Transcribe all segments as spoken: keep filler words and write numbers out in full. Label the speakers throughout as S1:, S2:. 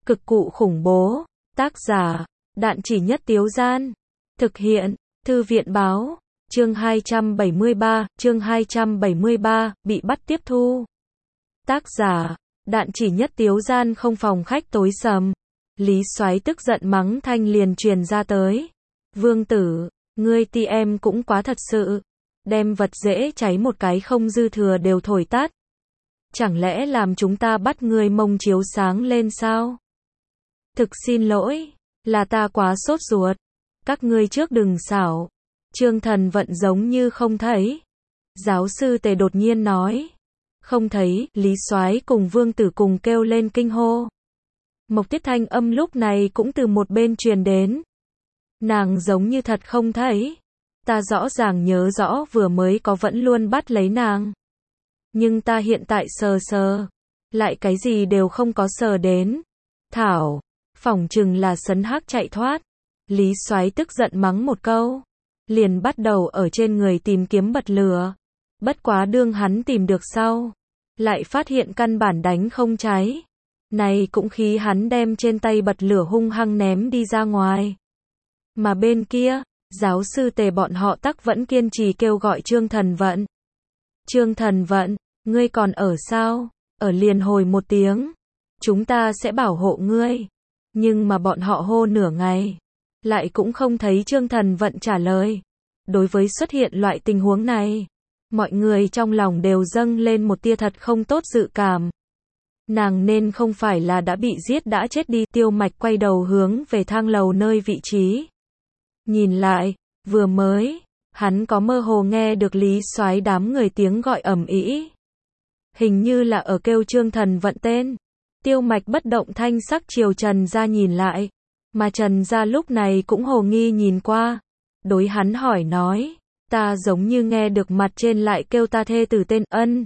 S1: Cực cụ khủng bố. Tác giả, Đạn Chỉ Nhất Tiếu Gian. Thực hiện, Thư viện báo. Chương hai trăm bảy mươi ba, chương hai trăm bảy mươi ba, bị bắt tiếp thu. Tác giả, Đạn Chỉ Nhất Tiếu Gian. Không, phòng khách tối sầm. Lý Soái tức giận mắng thanh liền truyền ra tới. Vương tử, ngươi ti em cũng quá thật sự. Đem vật dễ cháy một cái không dư thừa đều thổi tắt. Chẳng lẽ làm chúng ta bắt ngươi mông chiếu sáng lên sao? Thực xin lỗi, là ta quá sốt ruột. Các ngươi trước đừng xảo. Trương Thần Vận giống như không thấy. Giáo sư Tề đột nhiên nói. Không thấy, Lý Soái cùng Vương tử cùng kêu lên kinh hô. Mộc Tiết thanh âm lúc này cũng từ một bên truyền đến. Nàng giống như thật không thấy. Ta rõ ràng nhớ rõ vừa mới có vẫn luôn bắt lấy nàng. Nhưng ta hiện tại sờ sờ. Lại cái gì đều không có sờ đến. Thảo, phỏng chừng là sấn hắc chạy thoát. Lý Soái tức giận mắng một câu. Liền bắt đầu ở trên người tìm kiếm bật lửa. Bất quá đương hắn tìm được sau. Lại phát hiện căn bản đánh không cháy. Này cũng khí hắn đem trên tay bật lửa hung hăng ném đi ra ngoài. Mà bên kia, giáo sư Tề bọn họ tắc vẫn kiên trì kêu gọi Trương Thần Vận. Trương Thần Vận, ngươi còn ở sao? Ở liền hồi một tiếng. Chúng ta sẽ bảo hộ ngươi. Nhưng mà bọn họ hô nửa ngày. Lại cũng không thấy Trương Thần Vận trả lời. Đối với xuất hiện loại tình huống này, mọi người trong lòng đều dâng lên một tia thật không tốt dự cảm. Nàng nên không phải là đã bị giết đã chết đi. Tiêu Mạch quay đầu hướng về thang lầu nơi vị trí. Nhìn lại, vừa mới, hắn có mơ hồ nghe được Lý Soái đám người tiếng gọi ầm ĩ. Hình như là ở kêu Trương Thần Vận tên. Tiêu Mạch bất động thanh sắc chiều Trần Gia nhìn lại. Mà Trần Gia lúc này cũng hồ nghi nhìn qua. Đối hắn hỏi nói. Ta giống như nghe được mặt trên lại kêu ta thê tử tên Ân.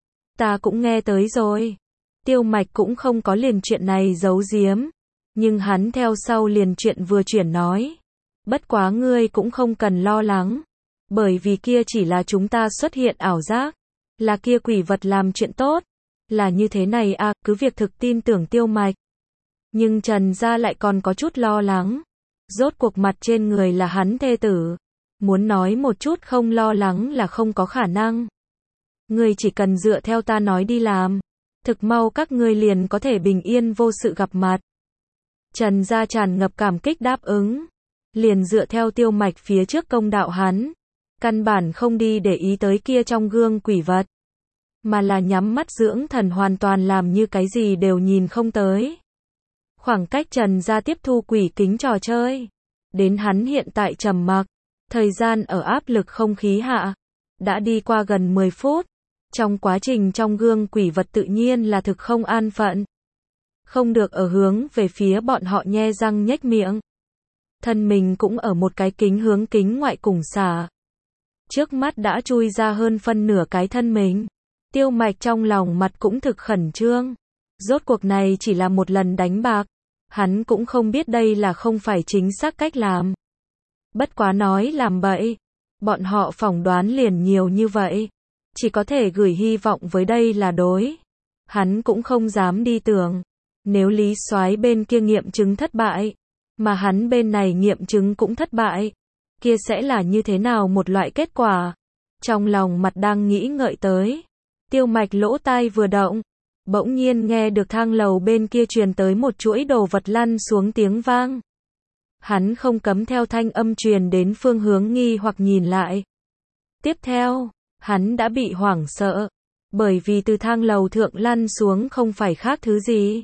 S1: Ta cũng nghe tới rồi. Tiêu Mạch cũng không có liền chuyện này giấu giếm. Nhưng hắn theo sau liền chuyện vừa chuyển nói. Bất quá ngươi cũng không cần lo lắng. Bởi vì kia chỉ là chúng ta xuất hiện ảo giác. Là kia quỷ vật làm chuyện tốt. Là như thế này à, cứ việc thực tin tưởng Tiêu Mạch. Nhưng Trần Gia lại còn có chút lo lắng. Rốt cuộc mặt trên người là hắn thê tử. Muốn nói một chút không lo lắng là không có khả năng. Ngươi chỉ cần dựa theo ta nói đi làm. Thực mau các ngươi liền có thể bình yên vô sự gặp mặt. Trần Gia tràn ngập cảm kích đáp ứng. Liền dựa theo Tiêu Mạch phía trước công đạo hắn. Căn bản không đi để ý tới kia trong gương quỷ vật. Mà là nhắm mắt dưỡng thần hoàn toàn làm như cái gì đều nhìn không tới. Khoảng cách Trần Gia tiếp thu quỷ kính trò chơi. Đến hắn hiện tại trầm mặc. Thời gian ở áp lực không khí hạ. Đã đi qua gần mười phút. Trong quá trình trong gương quỷ vật tự nhiên là thực không an phận. Không được ở hướng về phía bọn họ nhe răng nhếch miệng. Thân mình cũng ở một cái kính hướng kính ngoại cùng xả. Trước mắt đã chui ra hơn phân nửa cái thân mình. Tiêu Mạch trong lòng mặt cũng thực khẩn trương. Rốt cuộc này chỉ là một lần đánh bạc. Hắn cũng không biết đây là không phải chính xác cách làm. Bất quá nói làm bậy. Bọn họ phỏng đoán liền nhiều như vậy. Chỉ có thể gửi hy vọng với đây là đối. Hắn cũng không dám đi tưởng. Nếu Lý Soái bên kia nghiệm chứng thất bại. Mà hắn bên này nghiệm chứng cũng thất bại. Kia sẽ là như thế nào một loại kết quả. Trong lòng mặt đang nghĩ ngợi tới. Tiêu Mạch lỗ tai vừa động. Bỗng nhiên nghe được thang lầu bên kia truyền tới một chuỗi đồ vật lăn xuống tiếng vang. Hắn không cấm theo thanh âm truyền đến phương hướng nghi hoặc nhìn lại. Tiếp theo, hắn đã bị hoảng sợ. Bởi vì từ thang lầu thượng lăn xuống không phải khác thứ gì.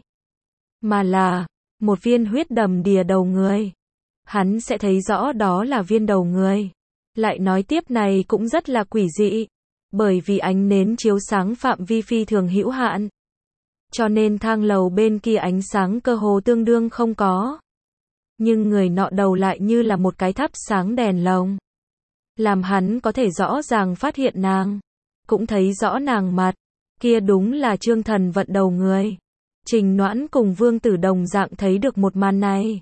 S1: Mà là một viên huyết đầm đìa đầu người. Hắn sẽ thấy rõ đó là viên đầu người. Lại nói tiếp này cũng rất là quỷ dị. Bởi vì ánh nến chiếu sáng phạm vi phi thường hữu hạn. Cho nên thang lầu bên kia ánh sáng cơ hồ tương đương không có. Nhưng người nọ đầu lại như là một cái thắp sáng đèn lồng. Làm hắn có thể rõ ràng phát hiện nàng. Cũng thấy rõ nàng mặt. Kia đúng là Trương Thần Vận đầu người. Trình Noãn cùng Vương Tử đồng dạng thấy được một màn này.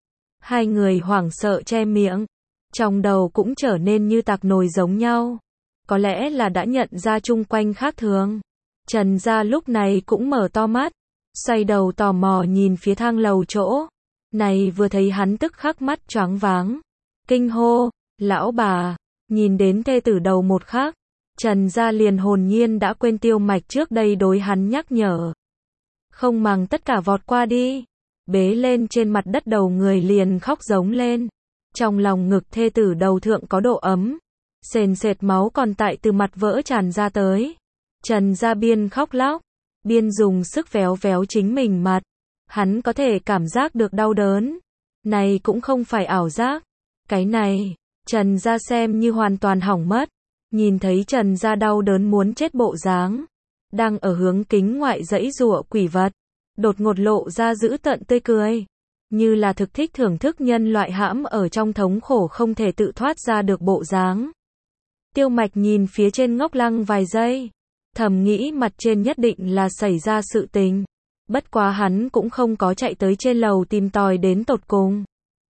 S1: Hai người hoảng sợ che miệng. Trong đầu cũng trở nên như tạc nồi giống nhau. Có lẽ là đã nhận ra chung quanh khác thường. Trần Gia lúc này cũng mở to mắt. xoay đầu tò mò nhìn phía thang lầu chỗ. Này vừa thấy hắn tức khắc mắt choáng váng. Kinh hô, lão bà, nhìn đến thê tử đầu một khắc. Trần gia liền hồn nhiên đã quên Tiêu Mạch trước đây đối hắn nhắc nhở. Không màng tất cả vọt qua đi. Bế lên trên mặt đất đầu người liền khóc giống lên. Trong lòng ngực thê tử đầu thượng có độ ấm. Sền sệt máu còn tại từ mặt vỡ tràn ra tới. Trần gia biên khóc lóc. Biên dùng sức véo véo chính mình mặt. Hắn có thể cảm giác được đau đớn. Này cũng không phải ảo giác. Cái này, Trần gia xem như hoàn toàn hỏng mất. Nhìn thấy Trần gia đau đớn muốn chết bộ dáng. Đang ở hướng kính ngoại dãy giụa quỷ vật. Đột ngột lộ ra dữ tợn tươi cười. Như là thực thích thưởng thức nhân loại hãm ở trong thống khổ không thể tự thoát ra được bộ dáng. Tiêu Mạch nhìn phía trên ngốc lăng vài giây. Thầm nghĩ mặt trên nhất định là xảy ra sự tình. Bất quá hắn cũng không có chạy tới trên lầu tìm tòi đến tột cùng.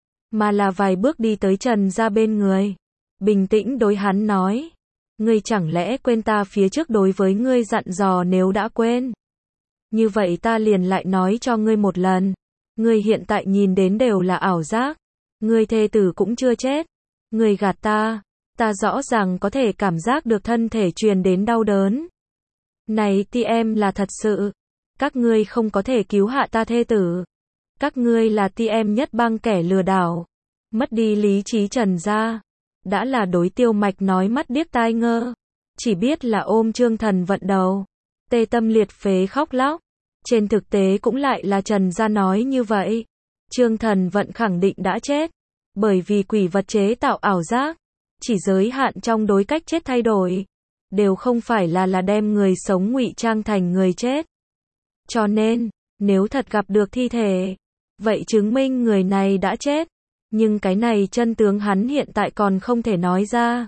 S1: Mà là vài bước đi tới Trần gia bên người. Bình tĩnh đối hắn nói. Ngươi chẳng lẽ quên ta phía trước đối với ngươi dặn dò, nếu đã quên. Như vậy ta liền lại nói cho ngươi một lần. Ngươi hiện tại nhìn đến đều là ảo giác. Ngươi thê tử cũng chưa chết. Ngươi gạt ta. Ta rõ ràng có thể cảm giác được thân thể truyền đến đau đớn. Này ti em là thật sự. Các ngươi không có thể cứu hạ ta thê tử. Các ngươi là ti em nhất bang kẻ lừa đảo. Mất đi lý trí Trần gia. Đã là đối Tiêu Mạch nói mắt điếc tai ngơ. Chỉ biết là ôm Trương Thần Vận đầu. Tê tâm liệt phế khóc lóc. Trên thực tế cũng lại là Trần gia nói như vậy. Trương Thần Vận khẳng định đã chết. Bởi vì quỷ vật chế tạo ảo giác. Chỉ giới hạn trong đối cách chết thay đổi. Đều không phải là là đem người sống ngụy trang thành người chết. Cho nên, nếu thật gặp được thi thể, vậy chứng minh người này đã chết. Nhưng cái này chân tướng hắn hiện tại còn không thể nói ra.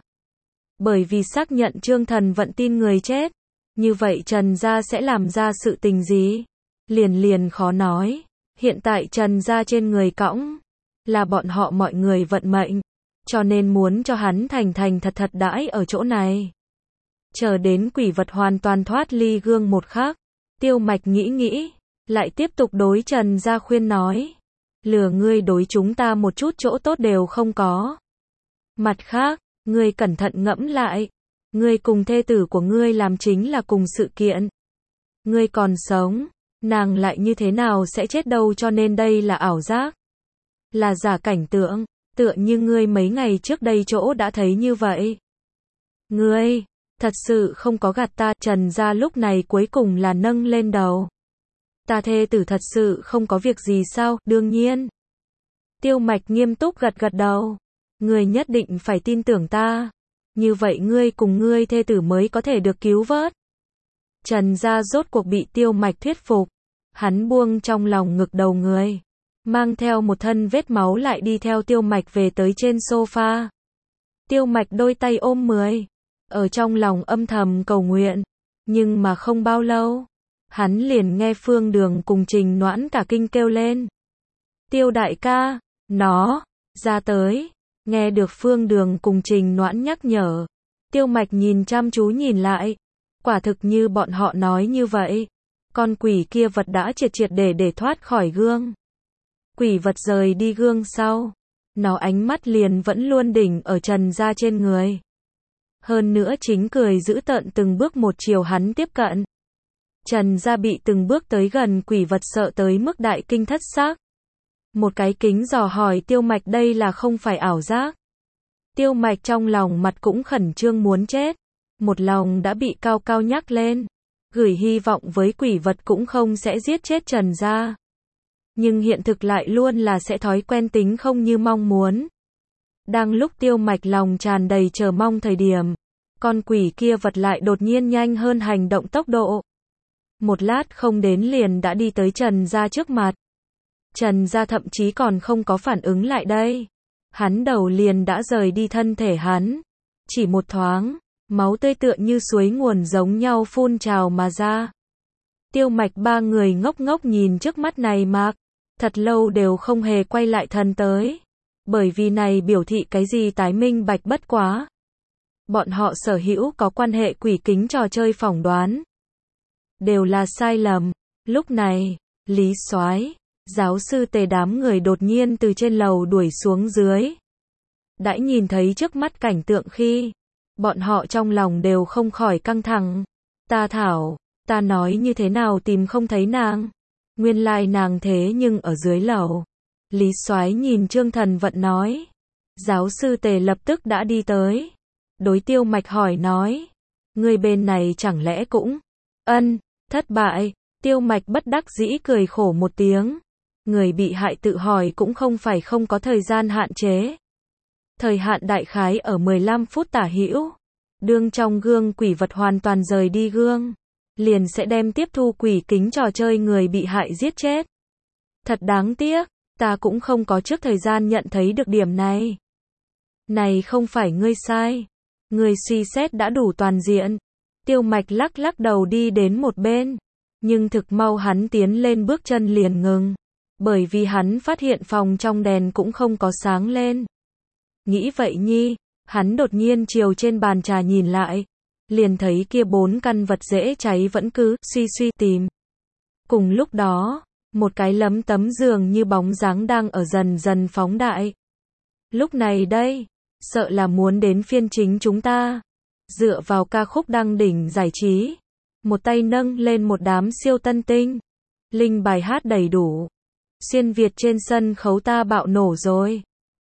S1: Bởi vì xác nhận Trương Thần Vận tin người chết. Như vậy Trần gia sẽ làm ra sự tình gì? Liền liền khó nói. Hiện tại Trần gia trên người cõng. Là bọn họ mọi người vận mệnh. Cho nên muốn cho hắn thành thành thật thật đãi ở chỗ này. Chờ đến quỷ vật hoàn toàn thoát ly gương một khắc. Tiêu Mạch nghĩ nghĩ. Lại tiếp tục đối Trần gia khuyên nói. Lừa ngươi đối chúng ta một chút chỗ tốt đều không có. Mặt khác, ngươi cẩn thận ngẫm lại. Ngươi cùng thê tử của ngươi làm chính là cùng sự kiện. Ngươi còn sống, nàng lại như thế nào sẽ chết đâu, cho nên đây là ảo giác. Là giả cảnh tượng, tựa như ngươi mấy ngày trước đây chỗ đã thấy như vậy. Ngươi, thật sự không có gạt ta. Trần gia lúc này cuối cùng là nâng lên đầu. Ta thê tử thật sự không có việc gì sao? Đương nhiên. Tiêu Mạch nghiêm túc gật gật đầu. Ngươi nhất định phải tin tưởng ta. Như vậy ngươi cùng ngươi thê tử mới có thể được cứu vớt. Trần gia rốt cuộc bị Tiêu Mạch thuyết phục. Hắn buông trong lòng ngực đầu người. Mang theo một thân vết máu lại đi theo Tiêu Mạch về tới trên sofa. Tiêu Mạch đôi tay ôm mười. Ở trong lòng âm thầm cầu nguyện. Nhưng mà không bao lâu. Hắn liền nghe Phương Đường cùng Trình Noãn cả kinh kêu lên. Tiêu đại ca, nó, ra tới. Nghe được Phương Đường cùng Trình Noãn nhắc nhở. Tiêu Mạch nhìn chăm chú nhìn lại. Quả thực như bọn họ nói như vậy. Con quỷ kia vật đã triệt triệt để để thoát khỏi gương. Quỷ vật rời đi gương sau. Nó ánh mắt liền vẫn luôn đỉnh ở Trần gia trên người. Hơn nữa chính cười dữ tợn từng bước một chiều hắn tiếp cận. Trần gia bị từng bước tới gần quỷ vật sợ tới mức đại kinh thất xác. Một cái kính dò hỏi Tiêu Mạch đây là không phải ảo giác. Tiêu Mạch trong lòng mặt cũng khẩn trương muốn chết. Một lòng đã bị cao cao nhắc lên. Gửi hy vọng với quỷ vật cũng không sẽ giết chết Trần gia. Nhưng hiện thực lại luôn là sẽ thói quen tính không như mong muốn. Đang lúc Tiêu Mạch lòng tràn đầy chờ mong thời điểm. Con quỷ kia vật lại đột nhiên nhanh hơn hành động tốc độ. Một lát không đến liền đã đi tới Trần gia trước mặt. Trần gia thậm chí còn không có phản ứng lại đây. Hắn đầu liền đã rời đi thân thể hắn. Chỉ một thoáng, máu tươi tựa như suối nguồn giống nhau phun trào mà ra. Tiêu Mạch ba người ngốc ngốc nhìn trước mắt này mạc. Thật lâu đều không hề quay lại thần tới. Bởi vì này biểu thị cái gì tái minh bạch bất quá. Bọn họ sở hữu có quan hệ quỷ kính trò chơi phỏng đoán. Đều là sai lầm. Lúc này, Lý Soái, giáo sư Tề đám người đột nhiên từ trên lầu đuổi xuống dưới. Đã nhìn thấy trước mắt cảnh tượng khi, bọn họ trong lòng đều không khỏi căng thẳng. Ta thảo, ta nói như thế nào tìm không thấy nàng. Nguyên lai nàng thế nhưng ở dưới lầu. Lý Soái nhìn Trương Thần Vận nói. Giáo sư Tề lập tức đã đi tới. Đối Tiêu Mạch hỏi nói. Người bên này chẳng lẽ cũng ân, thất bại. Tiêu Mạch bất đắc dĩ cười khổ một tiếng. Người bị hại tự hỏi cũng không phải không có thời gian hạn chế. Thời hạn đại khái ở mười lăm phút tả hữu. Đương trong gương quỷ vật hoàn toàn rời đi gương, liền sẽ đem tiếp thu quỷ kính trò chơi người bị hại giết chết. Thật đáng tiếc, ta cũng không có trước thời gian nhận thấy được điểm này. Này không phải ngươi sai. Ngươi suy xét đã đủ toàn diện. Tiêu Mạch lắc lắc đầu đi đến một bên. Nhưng thực mau hắn tiến lên bước chân liền ngừng. Bởi vì hắn phát hiện phòng trong đèn cũng không có sáng lên. Nghĩ vậy nhi, hắn đột nhiên chiều trên bàn trà nhìn lại. Liền thấy kia bốn căn vật dễ cháy vẫn cứ suy suy tìm. Cùng lúc đó, một cái lấm tấm giường như bóng dáng đang ở dần dần phóng đại. Lúc này đây, sợ là muốn đến phiên chính chúng ta. Dựa vào ca khúc đăng đỉnh giải trí. Một tay nâng lên một đám siêu tân tinh. Linh bài hát đầy đủ. Xuyên Việt trên sân khấu ta bạo nổ rồi.